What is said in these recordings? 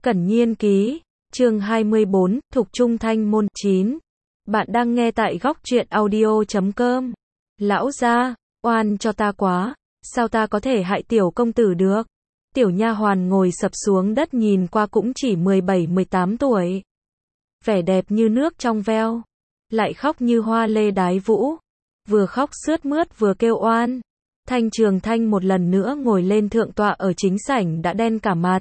Cẩn Nhiên ký, chương 24, Thục Trung Thanh Môn 9. Bạn đang nghe tại góc truyện audio.com. Lão gia, oan cho ta quá, sao ta có thể hại tiểu công tử được? Tiểu nha hoàn ngồi sập xuống đất nhìn qua cũng chỉ 17-18 tuổi. Vẻ đẹp như nước trong veo, lại khóc như hoa lê đái vũ. Vừa khóc sướt mướt vừa kêu oan. Thanh Trường Thanh một lần nữa ngồi lên thượng tọa ở chính sảnh đã đen cả mặt.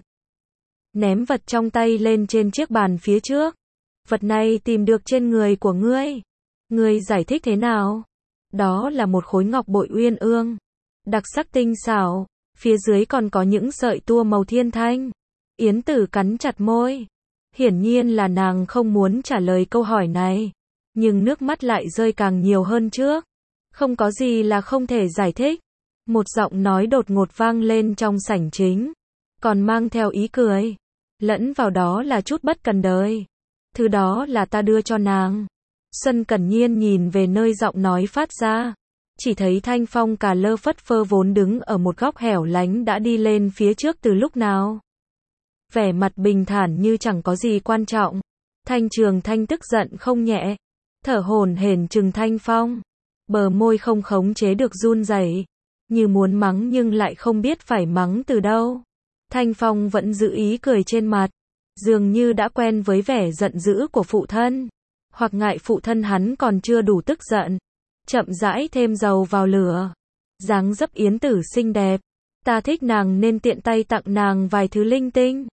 Ném vật trong tay lên trên chiếc bàn phía trước. Vật này tìm được trên người của ngươi. Ngươi giải thích thế nào? Đó là một khối ngọc bội uyên ương. Đặc sắc tinh xảo. Phía dưới còn có những sợi tua màu thiên thanh. Yến Tử cắn chặt môi. Hiển nhiên là nàng không muốn trả lời câu hỏi này. Nhưng nước mắt lại rơi càng nhiều hơn trước. Không có gì là không thể giải thích. Một giọng nói đột ngột vang lên trong sảnh chính. Còn mang theo ý cười. Lẫn vào đó là chút bất cần đời. Thứ đó là ta đưa cho nàng. Xuân Cẩn Nhiên nhìn về nơi giọng nói phát ra. Chỉ thấy Thanh Phong cà lơ phất phơ vốn đứng ở một góc hẻo lánh đã đi lên phía trước từ lúc nào. Vẻ mặt bình thản như chẳng có gì quan trọng. Thanh Trường Thanh tức giận không nhẹ. Thở hổn hển trừng Thanh Phong. Bờ môi không khống chế được run rẩy, như muốn mắng nhưng lại không biết phải mắng từ đâu. Thanh Phong vẫn giữ ý cười trên mặt, dường như đã quen với vẻ giận dữ của phụ thân, hoặc ngại phụ thân hắn còn chưa đủ tức giận, chậm rãi thêm dầu vào lửa. Dáng dấp Yến Tử xinh đẹp, ta thích nàng nên tiện tay tặng nàng vài thứ linh tinh.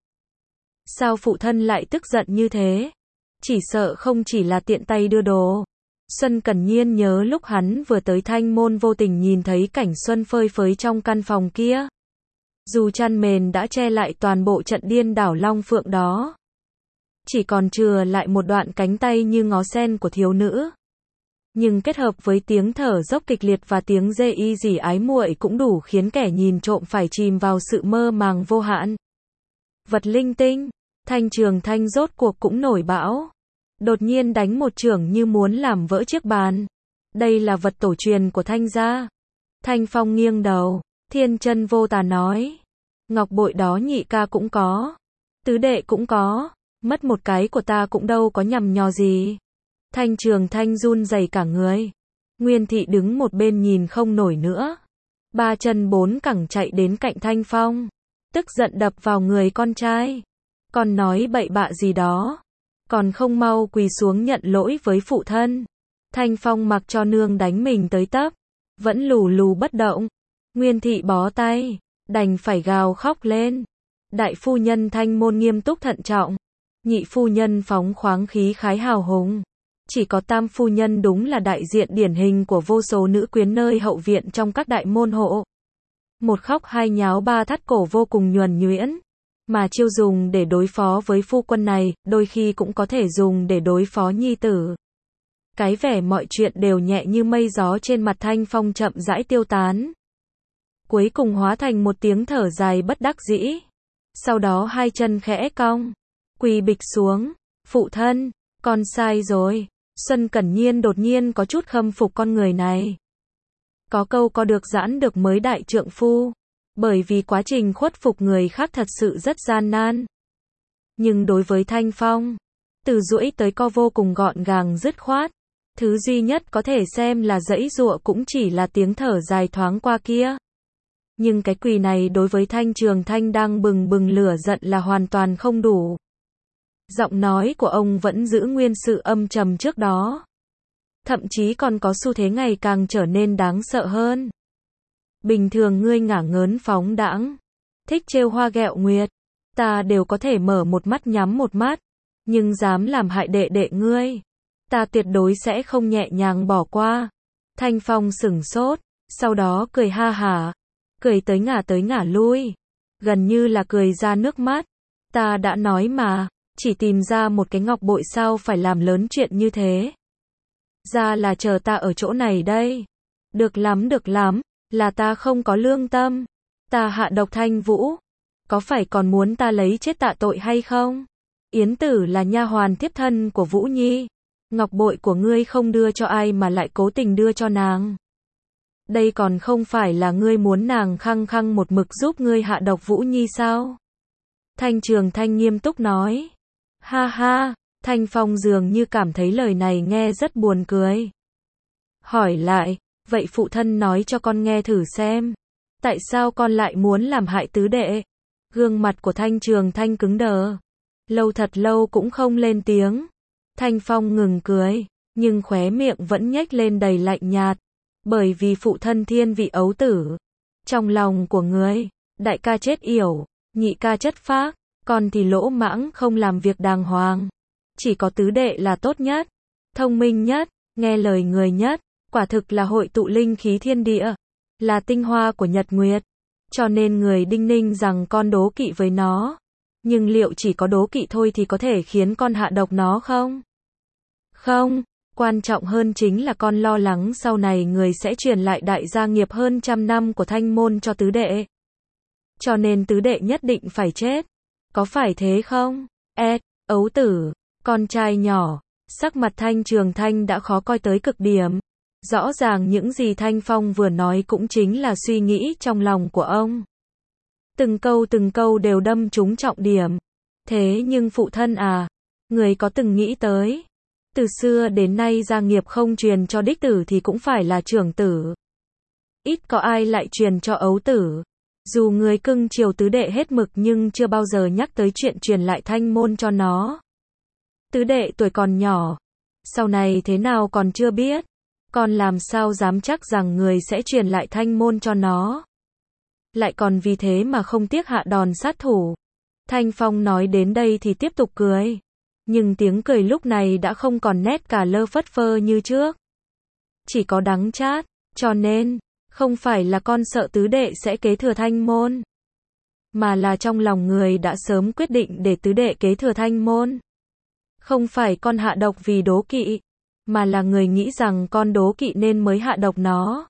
Sao phụ thân lại tức giận như thế? Chỉ sợ không chỉ là tiện tay đưa đồ. Xuân Cẩn Nhiên nhớ lúc hắn vừa tới Thanh Môn vô tình nhìn thấy cảnh Xuân phơi phới trong căn phòng kia. Dù chăn mền đã che lại toàn bộ trận điên đảo long phượng đó. Chỉ còn chừa lại một đoạn cánh tay như ngó sen của thiếu nữ. Nhưng kết hợp với tiếng thở dốc kịch liệt và tiếng dê y dỉ ái muội cũng đủ khiến kẻ nhìn trộm phải chìm vào sự mơ màng vô hạn. Vật linh tinh, Thanh Trường Thanh rốt cuộc cũng nổi bão. Đột nhiên đánh một chưởng như muốn làm vỡ chiếc bàn. Đây là vật tổ truyền của Thanh gia. Thanh Phong nghiêng đầu, thiên chân vô tà nói. Ngọc bội đó nhị ca cũng có. Tứ đệ cũng có. Mất một cái của ta cũng đâu có nhằm nhò gì. Thanh Trường Thanh run rẩy cả người. Nguyên Thị đứng một bên nhìn không nổi nữa. Ba chân bốn cẳng chạy đến cạnh Thanh Phong. Tức giận đập vào người con trai. Con nói bậy bạ gì đó. Còn không mau quỳ xuống nhận lỗi với phụ thân. Thanh Phong mặc cho nương đánh mình tới tấp. Vẫn lù lù bất động. Nguyên Thị bó tay. Đành phải gào khóc lên. Đại phu nhân Thanh Môn nghiêm túc thận trọng. Nhị phu nhân phóng khoáng khí khái hào hùng. Chỉ có tam phu nhân đúng là đại diện điển hình của vô số nữ quyến nơi hậu viện trong các đại môn hộ. Một khóc hai nháo ba thắt cổ vô cùng nhuần nhuyễn. Mà chiêu dùng để đối phó với phu quân này, đôi khi cũng có thể dùng để đối phó nhi tử. Cái vẻ mọi chuyện đều nhẹ như mây gió trên mặt Thanh Phong chậm rãi tiêu tán. Cuối cùng hóa thành một tiếng thở dài bất đắc dĩ. Sau đó hai chân khẽ cong, quỳ bịch xuống. Phụ thân, con sai rồi. Xuân Cẩn Nhiên đột nhiên có chút khâm phục con người này. Có câu có được giãn được mới đại trượng phu. Bởi vì quá trình khuất phục người khác thật sự rất gian nan. Nhưng đối với Thanh Phong, từ duỗi tới co vô cùng gọn gàng dứt khoát. Thứ duy nhất có thể xem là giãy giụa cũng chỉ là tiếng thở dài thoáng qua kia. Nhưng cái quỳ này đối với Thanh Trường Thanh đang bừng bừng lửa giận là hoàn toàn không đủ. Giọng nói của ông vẫn giữ nguyên sự âm trầm trước đó. Thậm chí còn có xu thế ngày càng trở nên đáng sợ hơn. Bình thường ngươi ngả ngớn phóng đãng, thích trêu hoa ghẹo nguyệt, ta đều có thể mở một mắt nhắm một mắt, nhưng dám làm hại đệ đệ ngươi, ta tuyệt đối sẽ không nhẹ nhàng bỏ qua. Thanh Phong sửng sốt, sau đó cười ha hả, cười tới ngả lui, gần như là cười ra nước mắt. Ta đã nói mà, chỉ tìm ra một cái ngọc bội sao phải làm lớn chuyện như thế. Ra là chờ ta ở chỗ này đây. Được lắm. Là ta không có lương tâm. Ta hạ độc Thanh Vũ. Có phải còn muốn ta lấy chết tạ tội hay không? Yến Tử là nha hoàn thiếp thân của Vũ Nhi. Ngọc bội của ngươi không đưa cho ai mà lại cố tình đưa cho nàng. Đây còn không phải là ngươi muốn nàng khăng khăng một mực giúp ngươi hạ độc Vũ Nhi sao? Thanh Trường Thanh nghiêm túc nói. Ha ha, Thanh Phong dường như cảm thấy lời này nghe rất buồn cười. Hỏi lại, vậy phụ thân nói cho con nghe thử xem. Tại sao con lại muốn làm hại tứ đệ? Gương mặt của Thanh Trường Thanh cứng đờ. Lâu thật lâu cũng không lên tiếng. Thanh Phong ngừng cười, nhưng khóe miệng vẫn nhếch lên đầy lạnh nhạt. Bởi vì phụ thân thiên vị ấu tử. Trong lòng của người, đại ca chết yểu, nhị ca chất phác, con thì lỗ mãng không làm việc đàng hoàng. Chỉ có tứ đệ là tốt nhất, thông minh nhất, nghe lời người nhất, quả thực là hội tụ linh khí thiên địa, là tinh hoa của nhật nguyệt. Cho nên người đinh ninh rằng con đố kỵ với nó. Nhưng liệu chỉ có đố kỵ thôi thì có thể khiến con hạ độc nó không? Không, quan trọng hơn chính là con lo lắng sau này người sẽ truyền lại đại gia nghiệp hơn 100 năm của Thanh môn cho tứ đệ. Cho nên tứ đệ nhất định phải chết. Có phải thế không? Ấu tử, con trai nhỏ, sắc mặt Thanh Trường Thanh đã khó coi tới cực điểm. Rõ ràng những gì Thanh Phong vừa nói cũng chính là suy nghĩ trong lòng của ông. Từng câu đều đâm trúng trọng điểm. Thế nhưng phụ thân à, người có từng nghĩ tới, từ xưa đến nay gia nghiệp không truyền cho đích tử thì cũng phải là trưởng tử. Ít có ai lại truyền cho ấu tử. Dù người cưng chiều tứ đệ hết mực nhưng chưa bao giờ nhắc tới chuyện truyền lại Thanh môn cho nó. Tứ đệ tuổi còn nhỏ, sau này thế nào còn chưa biết. Con làm sao dám chắc rằng người sẽ truyền lại Thanh môn cho nó. Lại còn vì thế mà không tiếc hạ đòn sát thủ. Thanh Phong nói đến đây thì tiếp tục cười. Nhưng tiếng cười lúc này đã không còn nét cả lơ phất phơ như trước. Chỉ có đắng chát, cho nên, không phải là con sợ tứ đệ sẽ kế thừa Thanh môn. Mà là trong lòng người đã sớm quyết định để tứ đệ kế thừa Thanh môn. Không phải con hạ độc vì đố kỵ, mà là người nghĩ rằng con đố kỵ nên mới hạ độc nó.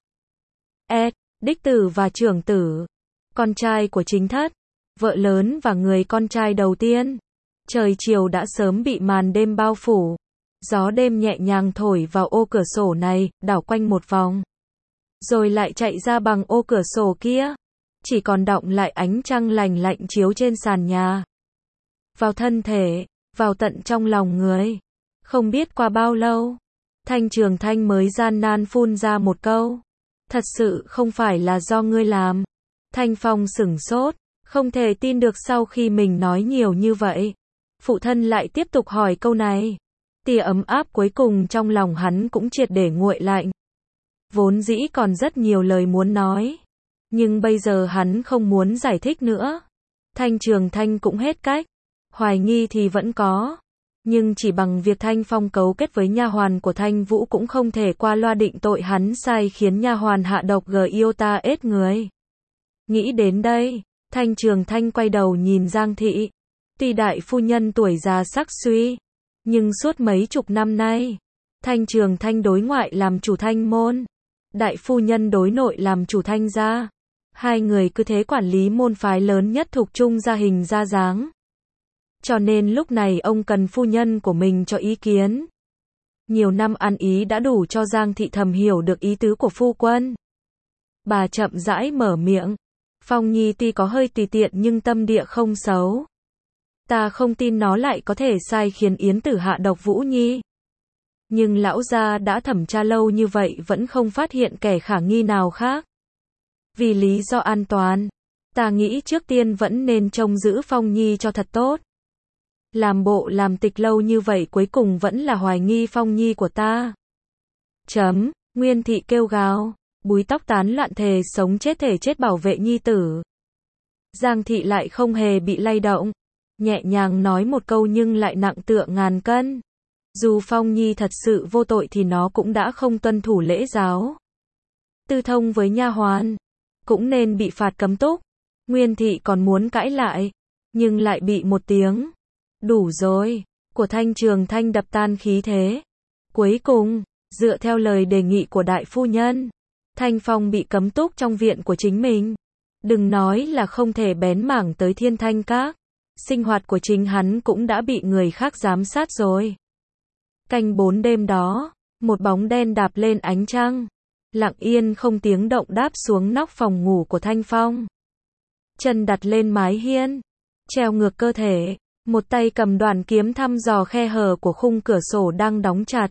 Đích tử và trưởng tử, con trai của chính thất, vợ lớn và người con trai đầu tiên. Trời chiều đã sớm bị màn đêm bao phủ. Gió đêm nhẹ nhàng thổi vào ô cửa sổ này, đảo quanh một vòng. Rồi lại chạy ra bằng ô cửa sổ kia. Chỉ còn đọng lại ánh trăng lành lạnh chiếu trên sàn nhà. Vào thân thể, vào tận trong lòng người. Không biết qua bao lâu, Thanh Trường Thanh mới gian nan phun ra một câu. Thật sự không phải là do ngươi làm. Thanh Phong sửng sốt, không thể tin được sau khi mình nói nhiều như vậy. Phụ thân lại tiếp tục hỏi câu này. Tia ấm áp cuối cùng trong lòng hắn cũng triệt để nguội lạnh. Vốn dĩ còn rất nhiều lời muốn nói. Nhưng bây giờ hắn không muốn giải thích nữa. Thanh Trường Thanh cũng hết cách. Hoài nghi thì vẫn có. Nhưng chỉ bằng việc Thanh Phong cấu kết với nha hoàn của Thanh Vũ cũng không thể qua loa định tội hắn sai khiến nha hoàn hạ độc iota ết người. Nghĩ đến đây, Thanh Trường Thanh quay đầu nhìn Giang Thị. Tuy đại phu nhân tuổi già sắc suy, nhưng suốt mấy chục năm nay, Thanh Trường Thanh đối ngoại làm chủ Thanh môn, đại phu nhân đối nội làm chủ Thanh gia. Hai người cứ thế quản lý môn phái lớn nhất Thục Trung gia hình ra dáng. Cho nên lúc này ông cần phu nhân của mình cho ý kiến. Nhiều năm ăn ý đã đủ cho Giang Thị thầm hiểu được ý tứ của phu quân. Bà chậm rãi mở miệng. Phong Nhi tuy có hơi tùy tiện nhưng tâm địa không xấu. Ta không tin nó lại có thể sai khiến Yến Tử hạ độc Vũ Nhi. Nhưng lão gia đã thẩm tra lâu như vậy vẫn không phát hiện kẻ khả nghi nào khác. Vì lý do an toàn, ta nghĩ trước tiên vẫn nên trông giữ Phong Nhi cho thật tốt. Làm bộ làm tịch lâu như vậy cuối cùng vẫn là hoài nghi Phong Nhi của ta. Nguyên Thị kêu gào, búi tóc tán loạn thề sống chết thể chết bảo vệ nhi tử. Giang Thị lại không hề bị lay động, nhẹ nhàng nói một câu nhưng lại nặng tựa ngàn cân. Dù Phong Nhi thật sự vô tội thì nó cũng đã không tuân thủ lễ giáo. Tư thông với nha hoàn, cũng nên bị phạt cấm túc. Nguyên Thị còn muốn cãi lại, nhưng lại bị một tiếng đủ rồi của Thanh Trường Thanh đập tan khí thế. Cuối cùng, dựa theo lời đề nghị của đại phu nhân, Thanh Phong bị cấm túc trong viện của chính mình. Đừng nói là không thể bén mảng tới Thiên Thanh Các, sinh hoạt của chính hắn cũng đã bị người khác giám sát rồi. Canh 4 đêm đó, một bóng đen đạp lên ánh trăng, lặng yên không tiếng động đáp xuống nóc phòng ngủ của Thanh Phong. Chân đặt lên mái hiên, treo ngược cơ thể, một tay cầm đoàn kiếm thăm dò khe hở của khung cửa sổ đang đóng chặt.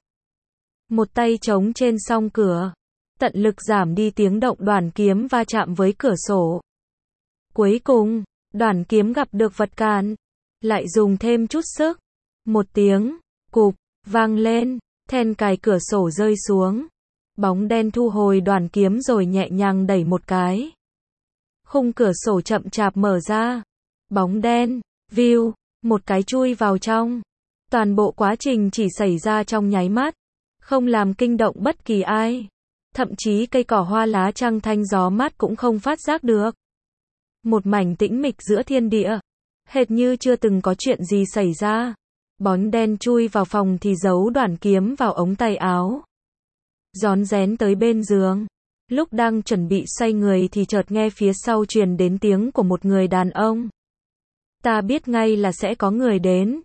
Một tay chống trên song cửa, tận lực giảm đi tiếng động đoàn kiếm va chạm với cửa sổ. Cuối cùng, đoàn kiếm gặp được vật cản, lại dùng thêm chút sức. Một tiếng, cụp, vang lên, then cài cửa sổ rơi xuống. Bóng đen thu hồi đoàn kiếm rồi nhẹ nhàng đẩy một cái. Khung cửa sổ chậm chạp mở ra. Bóng đen, view, một cái chui vào trong. Toàn bộ quá trình chỉ xảy ra trong nháy mắt, không làm kinh động bất kỳ ai. Thậm chí cây cỏ hoa lá trăng thanh gió mát cũng không phát giác được. Một mảnh tĩnh mịch giữa thiên địa, hệt như chưa từng có chuyện gì xảy ra. Bóng đen chui vào phòng thì giấu đoàn kiếm vào ống tay áo. Rón rén tới bên giường. Lúc đang chuẩn bị xoay người thì chợt nghe phía sau truyền đến tiếng của một người đàn ông. Ta biết ngay là sẽ có người đến.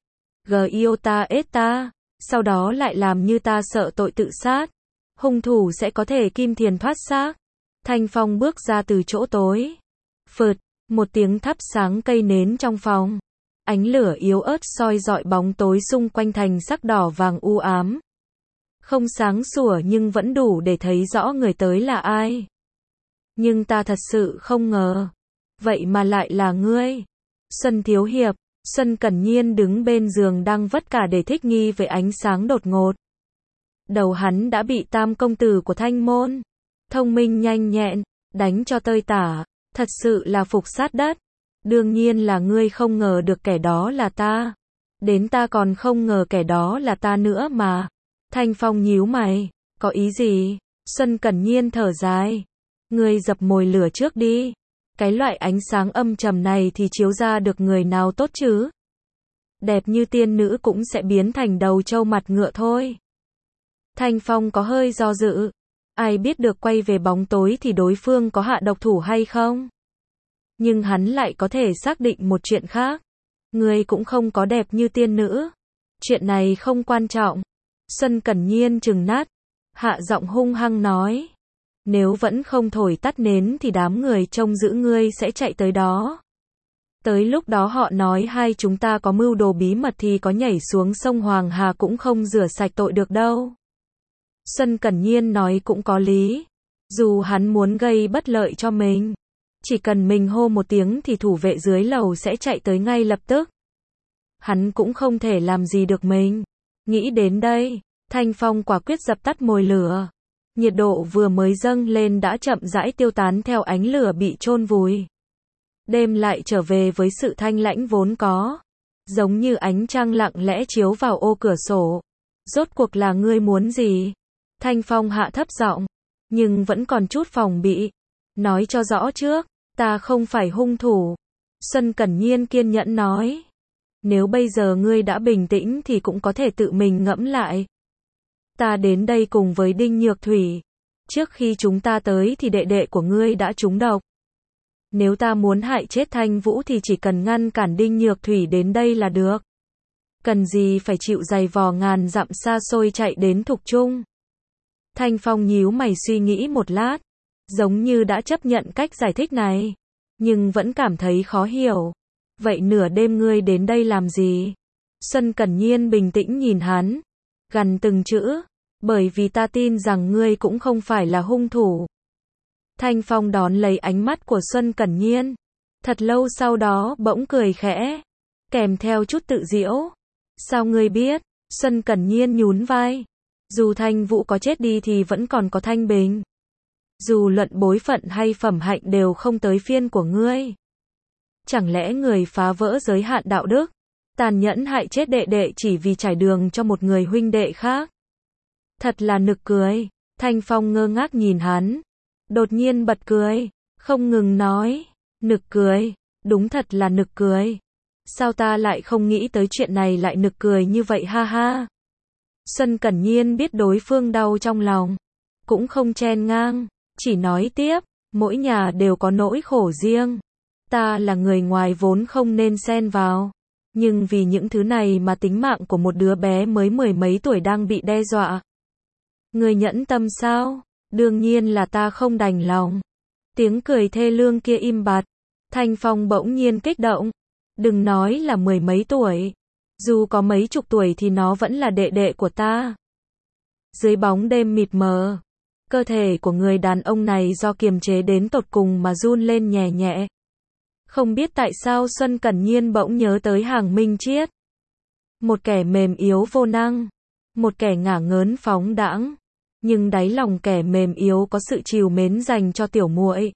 Giota Esta. Sau đó lại làm như ta sợ tội tự sát. Hung thủ sẽ có thể kim thiền thoát xác. Thanh Phong bước ra từ chỗ tối. Phượt, một tiếng thắp sáng cây nến trong phòng. Ánh lửa yếu ớt soi rọi bóng tối xung quanh thành sắc đỏ vàng u ám. Không sáng sủa nhưng vẫn đủ để thấy rõ người tới là ai. Nhưng ta thật sự không ngờ. Vậy mà lại là ngươi. Xuân Thiếu Hiệp. Xuân Cẩn Nhiên đứng bên giường đang vất cả để thích nghi với ánh sáng đột ngột. Đầu hắn đã bị tam công tử của Thanh Môn. Thông minh nhanh nhẹn, đánh cho tơi tả. Thật sự là phục sát đất. Đương nhiên là ngươi không ngờ được kẻ đó là ta. Đến ta còn không ngờ kẻ đó là ta nữa mà. Thanh Phong nhíu mày. Có ý gì? Xuân Cẩn Nhiên thở dài. Ngươi dập mồi lửa trước đi. Cái loại ánh sáng âm trầm này thì chiếu ra được người nào tốt chứ? Đẹp như tiên nữ cũng sẽ biến thành đầu trâu mặt ngựa thôi. Thanh Phong có hơi do dự. Ai biết được quay về bóng tối thì đối phương có hạ độc thủ hay không? Nhưng hắn lại có thể xác định một chuyện khác. Ngươi cũng không có đẹp như tiên nữ. Chuyện này không quan trọng. Xuân Cẩn Nhiên trừng nát. Hạ giọng hung hăng nói. Nếu vẫn không thổi tắt nến thì đám người trông giữ ngươi sẽ chạy tới đó. Tới lúc đó họ nói hai chúng ta có mưu đồ bí mật thì có nhảy xuống sông Hoàng Hà cũng không rửa sạch tội được đâu. Xuân Cẩn Nhiên nói cũng có lý. Dù hắn muốn gây bất lợi cho mình, chỉ cần mình hô một tiếng thì thủ vệ dưới lầu sẽ chạy tới ngay lập tức. Hắn cũng không thể làm gì được mình. Nghĩ đến đây, Thanh Phong quả quyết dập tắt mồi lửa. Nhiệt độ vừa mới dâng lên đã chậm rãi tiêu tán theo ánh lửa bị chôn vùi. Đêm lại trở về với sự thanh lãnh vốn có. Giống như ánh trăng lặng lẽ chiếu vào ô cửa sổ. Rốt cuộc là ngươi muốn gì? Thanh Phong hạ thấp giọng, nhưng vẫn còn chút phòng bị. Nói cho rõ trước, ta không phải hung thủ. Xuân Cẩn Nhiên kiên nhẫn nói. Nếu bây giờ ngươi đã bình tĩnh thì cũng có thể tự mình ngẫm lại. Ta đến đây cùng với Đinh Nhược Thủy. Trước khi chúng ta tới thì đệ đệ của ngươi đã trúng độc. Nếu ta muốn hại chết Thanh Vũ thì chỉ cần ngăn cản Đinh Nhược Thủy đến đây là được. Cần gì phải chịu dày vò ngàn dặm xa xôi chạy đến Thục Trung. Thanh Phong nhíu mày suy nghĩ một lát. Giống như đã chấp nhận cách giải thích này. Nhưng vẫn cảm thấy khó hiểu. Vậy nửa đêm ngươi đến đây làm gì? Xuân Cẩn Nhiên bình tĩnh nhìn hắn. Gằn từng chữ. Bởi vì ta tin rằng ngươi cũng không phải là hung thủ. Thanh Phong đón lấy ánh mắt của Xuân Cẩn Nhiên. Thật lâu sau đó bỗng cười khẽ. Kèm theo chút tự giễu. Sao ngươi biết? Xuân Cẩn Nhiên nhún vai. Dù Thanh Vũ có chết đi thì vẫn còn có Thanh Bình. Dù luận bối phận hay phẩm hạnh đều không tới phiên của ngươi. Chẳng lẽ người phá vỡ giới hạn đạo đức, tàn nhẫn hại chết đệ đệ chỉ vì trải đường cho một người huynh đệ khác? Thật là nực cười. Thanh Phong ngơ ngác nhìn hắn. Đột nhiên bật cười. Không ngừng nói. Nực cười. Đúng thật là nực cười. Sao ta lại không nghĩ tới chuyện này lại nực cười như vậy ha ha. Xuân Cẩn Nhiên biết đối phương đau trong lòng. Cũng không chen ngang. Chỉ nói tiếp. Mỗi nhà đều có nỗi khổ riêng. Ta là người ngoài vốn không nên xen vào. Nhưng vì những thứ này mà tính mạng của một đứa bé mới mười mấy tuổi đang bị đe dọa. Người nhẫn tâm sao? Đương nhiên là ta không đành lòng. Tiếng cười thê lương kia im bặt. Thanh Phong bỗng nhiên kích động. Đừng nói là mười mấy tuổi. Dù có mấy chục tuổi thì nó vẫn là đệ đệ của ta. Dưới bóng đêm mịt mờ, cơ thể của người đàn ông này do kiềm chế đến tột cùng mà run lên nhẹ nhẹ. Không biết tại sao Xuân Cẩn Nhiên bỗng nhớ tới Hàng Minh Triết. Một kẻ mềm yếu vô năng, một kẻ ngả ngớn phóng đãng, nhưng đáy lòng kẻ mềm yếu có sự trìu mến dành cho tiểu muội.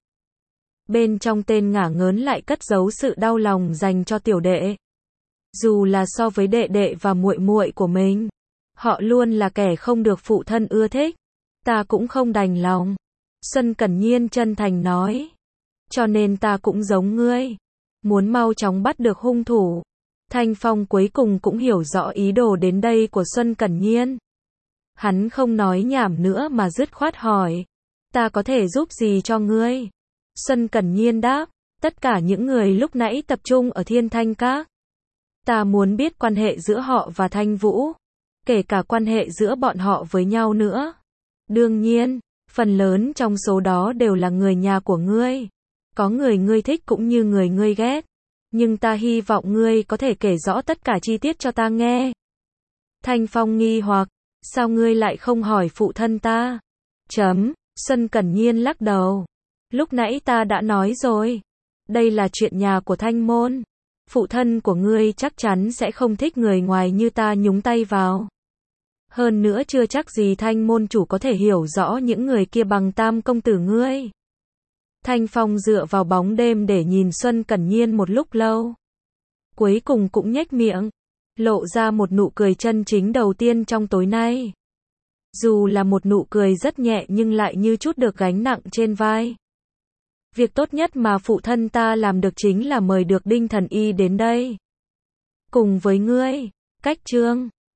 Bên trong tên ngả ngớn lại cất giấu sự đau lòng dành cho tiểu đệ. Dù là so với đệ đệ và muội muội của mình, họ luôn là kẻ không được phụ thân ưa thích. Ta cũng không đành lòng. Xuân Cẩn Nhiên chân thành nói. Cho nên ta cũng giống ngươi, muốn mau chóng bắt được hung thủ. Thanh Phong cuối cùng cũng hiểu rõ ý đồ đến đây của Xuân Cẩn Nhiên. Hắn không nói nhảm nữa mà dứt khoát hỏi. Ta có thể giúp gì cho ngươi? Xuân Cẩn Nhiên đáp. Tất cả những người lúc nãy tập trung ở Thiên Thanh Các. Ta muốn biết quan hệ giữa họ và Thanh Vũ. Kể cả quan hệ giữa bọn họ với nhau nữa. Đương nhiên, phần lớn trong số đó đều là người nhà của ngươi. Có người ngươi thích cũng như người ngươi ghét. Nhưng ta hy vọng ngươi có thể kể rõ tất cả chi tiết cho ta nghe. Thanh Phong nghi hoặc. Sao ngươi lại không hỏi phụ thân ta? Xuân Cẩn Nhiên lắc đầu. Lúc nãy ta đã nói rồi. Đây là chuyện nhà của Thanh môn. Phụ thân của ngươi chắc chắn sẽ không thích người ngoài như ta nhúng tay vào. Hơn nữa chưa chắc gì Thanh môn chủ có thể hiểu rõ những người kia bằng Tam công tử ngươi. Thanh Phong dựa vào bóng đêm để nhìn Xuân Cẩn Nhiên một lúc lâu. Cuối cùng cũng nhếch miệng, lộ ra một nụ cười chân chính đầu tiên trong tối nay. Dù là một nụ cười rất nhẹ nhưng lại như chút được gánh nặng trên vai. Việc tốt nhất mà phụ thân ta làm được chính là mời được Đinh Thần Y đến đây. Cùng với ngươi. Cách chương